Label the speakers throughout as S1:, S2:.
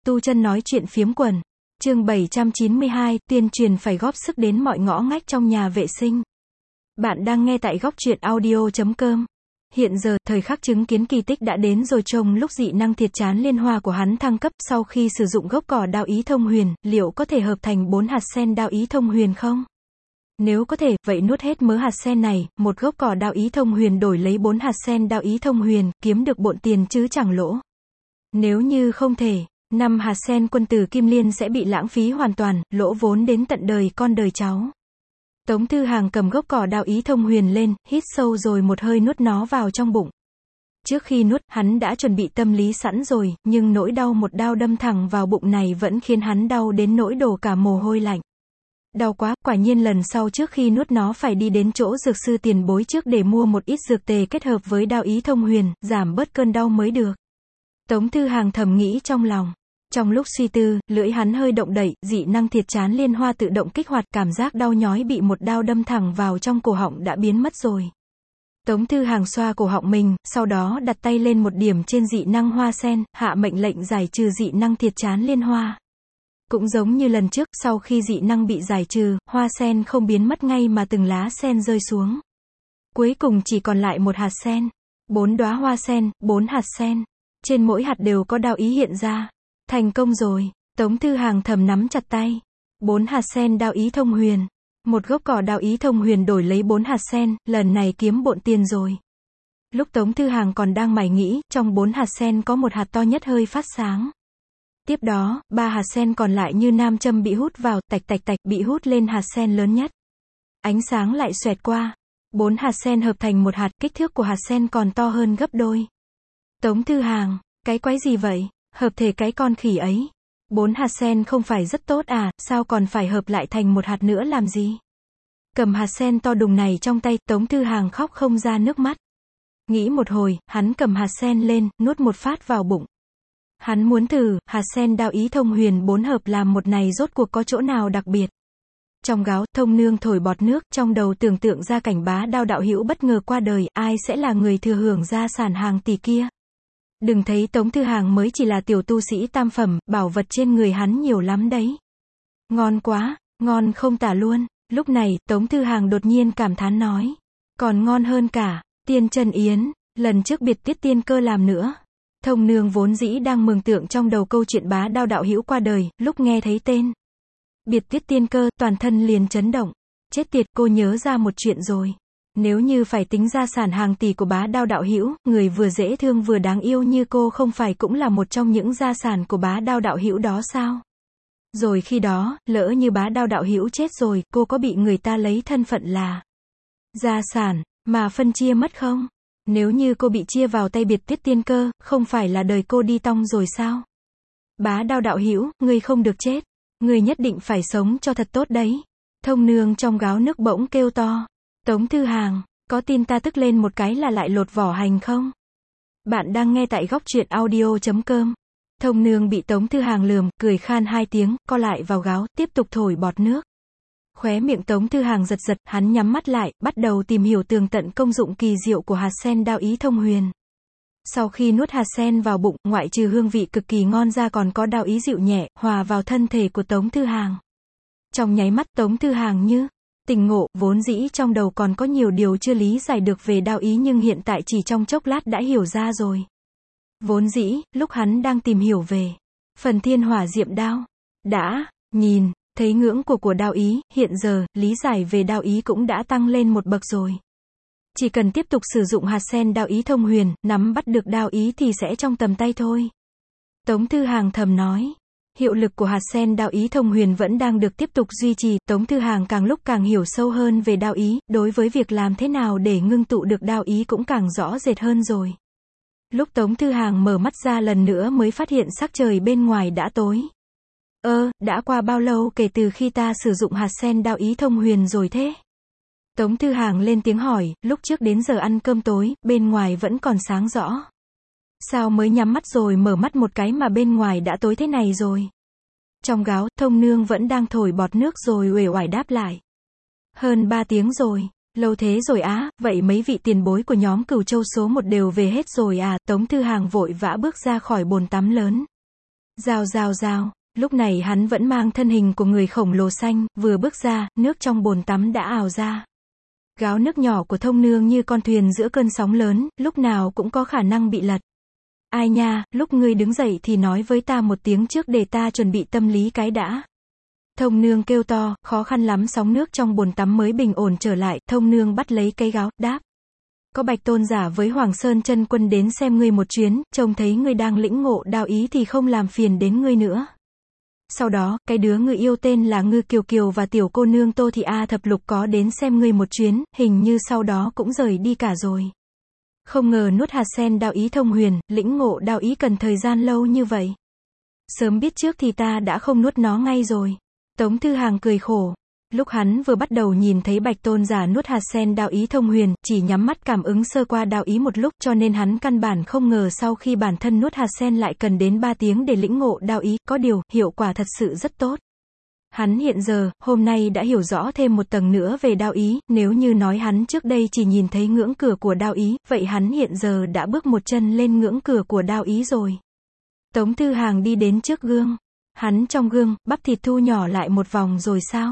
S1: Tu chân nói chuyện phiếm quần. Chương 792, tuyên truyền phải góp sức đến mọi ngõ ngách trong nhà vệ sinh. Bạn đang nghe tại góc truyện audio.com. Hiện giờ, thời khắc chứng kiến kỳ tích đã đến rồi. Trông lúc dị năng thiệt chán liên hoa của hắn thăng cấp sau khi sử dụng gốc cỏ đao ý thông huyền, liệu có thể hợp thành 4 hạt sen đao ý thông huyền không? Nếu có thể, vậy nuốt hết mớ hạt sen này, một gốc cỏ đao ý thông huyền đổi lấy 4 hạt sen đao ý thông huyền, kiếm được bộn tiền chứ chẳng lỗ. Nếu như không thể, 5 hạt sen quân tử Kim Liên sẽ bị lãng phí hoàn toàn, lỗ vốn đến tận đời con đời cháu. Tống Thư Hàng cầm gốc cỏ đao ý thông huyền lên, hít sâu rồi một hơi nuốt nó vào trong bụng. Trước khi nuốt, hắn đã chuẩn bị tâm lý sẵn rồi, nhưng nỗi đau một đao đâm thẳng vào bụng này vẫn khiến hắn đau đến nỗi đổ cả mồ hôi lạnh. Đau quá, quả nhiên lần sau trước khi nuốt nó phải đi đến chỗ dược sư tiền bối trước để mua một ít dược tề kết hợp với đao ý thông huyền, giảm bớt cơn đau mới được. Tống Thư Hàng thầm nghĩ trong lòng. Trong lúc suy tư, lưỡi hắn hơi động đậy, dị năng thiệt chán liên hoa tự động kích hoạt, cảm giác đau nhói bị một đao đâm thẳng vào trong cổ họng đã biến mất rồi. Tống Thư Hàng xoa cổ họng mình, sau đó đặt tay lên một điểm trên dị năng hoa sen, hạ mệnh lệnh giải trừ dị năng thiệt chán liên hoa. Cũng giống như lần trước, sau khi dị năng bị giải trừ, hoa sen không biến mất ngay mà từng lá sen rơi xuống. Cuối cùng chỉ còn lại một hạt sen. 4 đóa hoa sen, 4 hạt sen. Trên mỗi hạt đều có đao ý hiện ra. Thành công rồi. Tống Thư Hàng thầm nắm chặt tay. 4 hạt sen đao ý thông huyền. Một gốc cỏ đao ý thông huyền đổi lấy 4 hạt sen, lần này kiếm bộn tiền rồi. Lúc Tống Thư Hàng còn đang mải nghĩ, trong 4 hạt sen có một hạt to nhất hơi phát sáng. Tiếp đó, 3 hạt sen còn lại như nam châm bị hút vào, tạch tạch tạch, bị hút lên hạt sen lớn nhất. Ánh sáng lại xoẹt qua. 4 hạt sen hợp thành một hạt, kích thước của hạt sen còn to hơn gấp đôi. Tống Thư Hàng, cái quái gì vậy? Hợp thể cái con khỉ ấy. 4 hạt sen không phải rất tốt à, sao còn phải hợp lại thành một hạt nữa làm gì? Cầm hạt sen to đùng này trong tay, Tống Thư Hàng khóc không ra nước mắt. Nghĩ một hồi, hắn cầm hạt sen lên, nuốt một phát vào bụng. Hắn muốn thử, hạt sen đao ý thông huyền 4 hợp làm một này rốt cuộc có chỗ nào đặc biệt. Trong gáo, Thông Nương thổi bọt nước, trong đầu tưởng tượng ra cảnh Bá Đao đạo hữu bất ngờ qua đời, ai sẽ là người thừa hưởng gia sản hàng tỷ kia. Đừng thấy Tống Thư Hàng mới chỉ là tiểu tu sĩ tam phẩm, bảo vật trên người hắn nhiều lắm đấy. Ngon quá, ngon không tả luôn. Lúc này, Tống Thư Hàng đột nhiên cảm thán nói. Còn ngon hơn cả, tiên chân yến, lần trước biệt tiết tiên cơ làm nữa. Thông Nương vốn dĩ đang mường tượng trong đầu câu chuyện Bá Đao đạo hữu qua đời, lúc nghe thấy tên biệt tiết tiên cơ, toàn thân liền chấn động. Chết tiệt, cô nhớ ra một chuyện rồi. Nếu như phải tính gia sản hàng tỷ của Bá Đao đạo hữu, người vừa dễ thương vừa đáng yêu như cô không phải cũng là một trong những gia sản của Bá Đao đạo hữu đó sao? Rồi khi đó, lỡ như Bá Đao đạo hữu chết rồi, cô có bị người ta lấy thân phận là gia sản mà phân chia mất không? Nếu như cô bị chia vào tay biệt tiết tiên cơ, không phải là đời cô đi tong rồi sao? Bá Đao đạo hữu, ngươi không được chết. Ngươi nhất định phải sống cho thật tốt đấy. Thông Nương trong gáo nước bỗng kêu to. Tống Thư Hàng, có tin ta tức lên một cái là lại lột vỏ hành không? Bạn đang nghe tại góc truyện audio.com. Thông Nương bị Tống Thư Hàng lườm, cười khan 2 tiếng, co lại vào gáo, tiếp tục thổi bọt nước. Khóe miệng Tống Thư Hàng giật giật, hắn nhắm mắt lại, bắt đầu tìm hiểu tường tận công dụng kỳ diệu của hạt sen đao ý thông huyền. Sau khi nuốt hạt sen vào bụng, ngoại trừ hương vị cực kỳ ngon ra còn có đao ý dịu nhẹ, hòa vào thân thể của Tống Thư Hàng. Trong nháy mắt Tống Thư Hàng như tỉnh ngộ, vốn dĩ trong đầu còn có nhiều điều chưa lý giải được về đao ý nhưng hiện tại chỉ trong chốc lát đã hiểu ra rồi. Vốn dĩ, lúc hắn đang tìm hiểu về phần thiên hỏa diệm đao, đã nhìn thấy ngưỡng của đao ý, hiện giờ, lý giải về đao ý cũng đã tăng lên một bậc rồi. Chỉ cần tiếp tục sử dụng hạt sen đao ý thông huyền, nắm bắt được đao ý thì sẽ trong tầm tay thôi. Tống Thư Hàng thầm nói. Hiệu lực của hạt sen đao ý thông huyền vẫn đang được tiếp tục duy trì, Tống Thư Hàng càng lúc càng hiểu sâu hơn về đao ý, đối với việc làm thế nào để ngưng tụ được đao ý cũng càng rõ rệt hơn rồi. Lúc Tống Thư Hàng mở mắt ra lần nữa mới phát hiện sắc trời bên ngoài đã tối. Đã qua bao lâu kể từ khi ta sử dụng hạt sen đao ý thông huyền rồi thế? Tống Thư Hàng lên tiếng hỏi, lúc trước đến giờ ăn cơm tối, bên ngoài vẫn còn sáng rõ. Sao mới nhắm mắt rồi mở mắt một cái mà bên ngoài đã tối thế này rồi? Trong gáo, Thông Nương vẫn đang thổi bọt nước rồi uể oải đáp lại. Hơn 3 tiếng rồi. Lâu thế rồi á, vậy mấy vị tiền bối của nhóm Cửu Châu số 1 đều về hết rồi à? Tống Thư Hàng vội vã bước ra khỏi bồn tắm lớn. Rào rào rào, lúc này hắn vẫn mang thân hình của người khổng lồ xanh, vừa bước ra, nước trong bồn tắm đã ào ra. Gáo nước nhỏ của Thông Nương như con thuyền giữa cơn sóng lớn, lúc nào cũng có khả năng bị lật. Ai nha, lúc ngươi đứng dậy thì nói với ta một tiếng trước để ta chuẩn bị tâm lý cái đã. Thông Nương kêu to, khó khăn lắm sóng nước trong bồn tắm mới bình ổn trở lại, Thông Nương bắt lấy cái gáo, đáp. Có Bạch Tôn giả với Hoàng Sơn Chân Quân đến xem ngươi một chuyến, trông thấy ngươi đang lĩnh ngộ đạo ý thì không làm phiền đến ngươi nữa. Sau đó, cái đứa ngươi yêu tên là Ngư Kiều Kiều và tiểu cô nương Tô Thị A Thập Lục có đến xem ngươi một chuyến, hình như sau đó cũng rời đi cả rồi. Không ngờ nuốt hạt sen đạo ý thông huyền, lĩnh ngộ đạo ý cần thời gian lâu như vậy. Sớm biết trước thì ta đã không nuốt nó ngay rồi. Tống Thư Hàng cười khổ. Lúc hắn vừa bắt đầu nhìn thấy Bạch Tôn giả nuốt hạt sen đạo ý thông huyền, chỉ nhắm mắt cảm ứng sơ qua đạo ý một lúc, cho nên hắn căn bản không ngờ sau khi bản thân nuốt hạt sen lại cần đến 3 tiếng để lĩnh ngộ đạo ý, có điều, hiệu quả thật sự rất tốt. Hắn hiện giờ, hôm nay đã hiểu rõ thêm một tầng nữa về đạo ý, nếu như nói hắn trước đây chỉ nhìn thấy ngưỡng cửa của đạo ý, vậy hắn hiện giờ đã bước một chân lên ngưỡng cửa của đạo ý rồi. Tống Thư Hàng đi đến trước gương. Hắn trong gương, bắp thịt thu nhỏ lại một vòng rồi sao?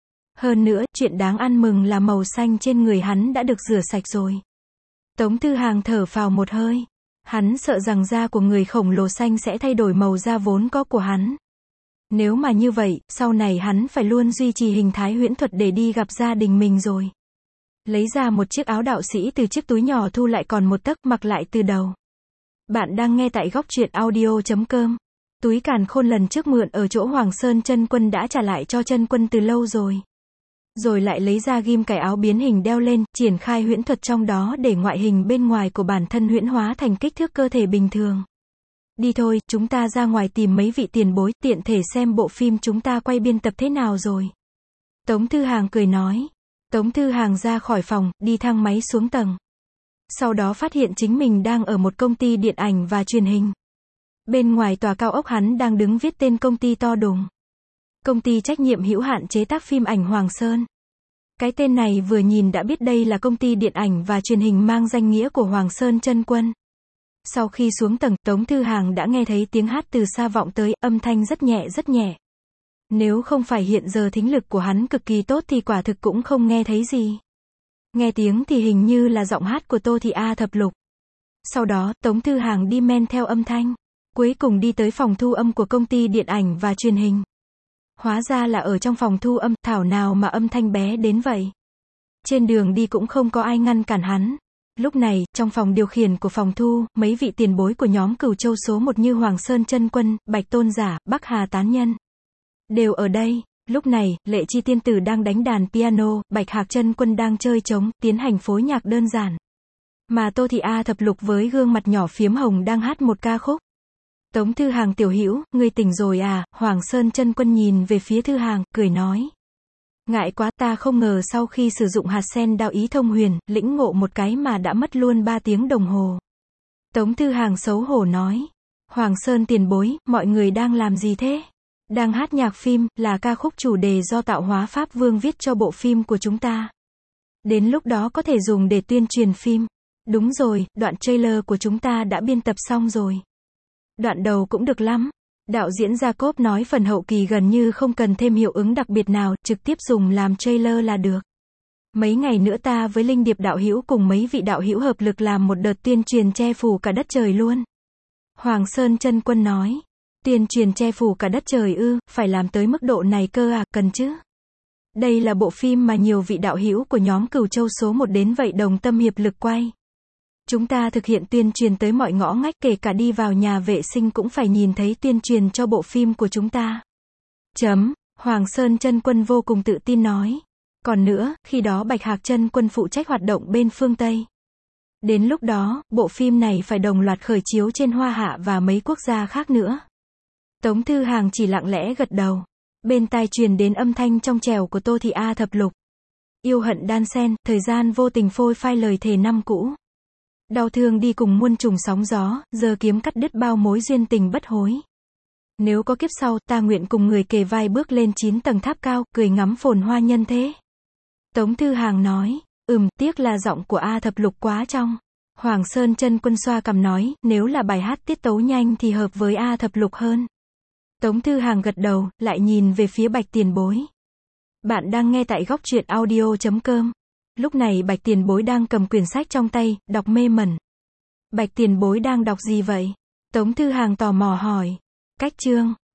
S1: Hơn nữa, chuyện đáng ăn mừng là màu xanh trên người hắn đã được rửa sạch rồi. Tống Thư Hàng thở phào một hơi. Hắn sợ rằng da của người khổng lồ xanh sẽ thay đổi màu da vốn có của hắn. Nếu mà như vậy, sau này hắn phải luôn duy trì hình thái huyễn thuật để đi gặp gia đình mình rồi. Lấy ra một chiếc áo đạo sĩ từ chiếc túi nhỏ thu lại còn một tấc, mặc lại từ đầu. Bạn đang nghe tại góc truyện audio.com. Túi càn khôn lần trước mượn ở chỗ Hoàng Sơn Chân Quân đã trả lại cho Chân Quân từ lâu rồi. Rồi lại lấy ra ghim cài áo biến hình đeo lên, triển khai huyễn thuật trong đó để ngoại hình bên ngoài của bản thân huyễn hóa thành kích thước cơ thể bình thường. Đi thôi, chúng ta ra ngoài tìm mấy vị tiền bối, tiện thể xem bộ phim chúng ta quay biên tập thế nào rồi. Tống Thư Hàng cười nói. Tống Thư Hàng ra khỏi phòng, đi thang máy xuống tầng. Sau đó phát hiện chính mình đang ở một công ty điện ảnh và truyền hình. Bên ngoài tòa cao ốc hắn đang đứng viết tên công ty to đùng. Công ty trách nhiệm hữu hạn chế tác phim ảnh Hoàng Sơn. Cái tên này vừa nhìn đã biết đây là công ty điện ảnh và truyền hình mang danh nghĩa của Hoàng Sơn Chân Quân. Sau khi xuống tầng, Tống Thư Hàng đã nghe thấy tiếng hát từ xa vọng tới, âm thanh rất nhẹ rất nhẹ. Nếu không phải hiện giờ thính lực của hắn cực kỳ tốt thì quả thực cũng không nghe thấy gì. Nghe tiếng thì hình như là giọng hát của Tô Thị A Thập Lục. Sau đó, Tống Thư Hàng đi men theo âm thanh. Cuối cùng đi tới phòng thu âm của công ty điện ảnh và truyền hình. Hóa ra là ở trong phòng thu âm, thảo nào mà âm thanh bé đến vậy. Trên đường đi cũng không có ai ngăn cản hắn. Lúc này, trong phòng điều khiển của phòng thu, mấy vị tiền bối của nhóm Cửu Châu số 1 như Hoàng Sơn Chân Quân, Bạch Tôn giả, Bắc Hà Tán Nhân đều ở đây. Lúc này, Lệ Chi Tiên Tử đang đánh đàn piano, Bạch Hạc Chân Quân đang chơi trống, tiến hành phối nhạc đơn giản. Mà Tô Thị A Thập Lục với gương mặt nhỏ phiếm hồng đang hát một ca khúc. Tống Thư Hàng tiểu hữu, ngươi tỉnh rồi à? Hoàng Sơn Chân Quân nhìn về phía Thư Hàng, cười nói. Ngại quá, ta không ngờ sau khi sử dụng hạt sen đạo ý thông huyền, lĩnh ngộ một cái mà đã mất luôn 3 tiếng đồng hồ. Tống Thư Hàng xấu hổ nói. Hoàng Sơn tiền bối, mọi người đang làm gì thế? Đang hát nhạc phim, là ca khúc chủ đề do Tạo Hóa Pháp Vương viết cho bộ phim của chúng ta. Đến lúc đó có thể dùng để tuyên truyền phim. Đúng rồi, đoạn trailer của chúng ta đã biên tập xong rồi. Đoạn đầu cũng được lắm. Đạo diễn Jacob nói phần hậu kỳ gần như không cần thêm hiệu ứng đặc biệt nào, trực tiếp dùng làm trailer là được. Mấy ngày nữa ta với Linh Điệp đạo hữu cùng mấy vị đạo hữu hợp lực làm một đợt tuyên truyền che phủ cả đất trời luôn. Hoàng Sơn Chân Quân nói. Tuyên truyền che phủ cả đất trời ư, phải làm tới mức độ này cơ à, cần chứ. Đây là bộ phim mà nhiều vị đạo hữu của nhóm Cửu Châu số 1 đến vậy đồng tâm hiệp lực quay. Chúng ta thực hiện tuyên truyền tới mọi ngõ ngách, kể cả đi vào nhà vệ sinh cũng phải nhìn thấy tuyên truyền cho bộ phim của chúng ta. Hoàng Sơn Chân Quân vô cùng tự tin nói. Còn nữa, khi đó Bạch Hạc Chân Quân phụ trách hoạt động bên phương Tây. Đến lúc đó, bộ phim này phải đồng loạt khởi chiếu trên Hoa Hạ và mấy quốc gia khác nữa. Tống Thư Hàng chỉ lặng lẽ gật đầu. Bên tai truyền đến âm thanh trong trẻo của Tô Thị A Thập Lục. Yêu hận đan xen, thời gian vô tình phôi phai lời thề năm cũ. Đau thương đi cùng muôn trùng sóng gió, giờ kiếm cắt đứt bao mối duyên tình bất hối. Nếu có kiếp sau, ta nguyện cùng người kề vai bước lên 9 tầng tháp cao, cười ngắm phồn hoa nhân thế. Tống Thư Hàng nói. Tiếc là giọng của A Thập Lục quá trong. Hoàng Sơn Chân Quân xoa cằm nói, nếu là bài hát tiết tấu nhanh thì hợp với A Thập Lục hơn. Tống Thư Hàng gật đầu, lại nhìn về phía Bạch Tiền Bối. Bạn đang nghe tại góc truyện audio.com. Lúc này Bạch Tiền Bối đang cầm quyển sách trong tay, đọc mê mẩn. Bạch Tiền Bối đang đọc gì vậy? Tống Thư Hàng tò mò hỏi. Cách chương.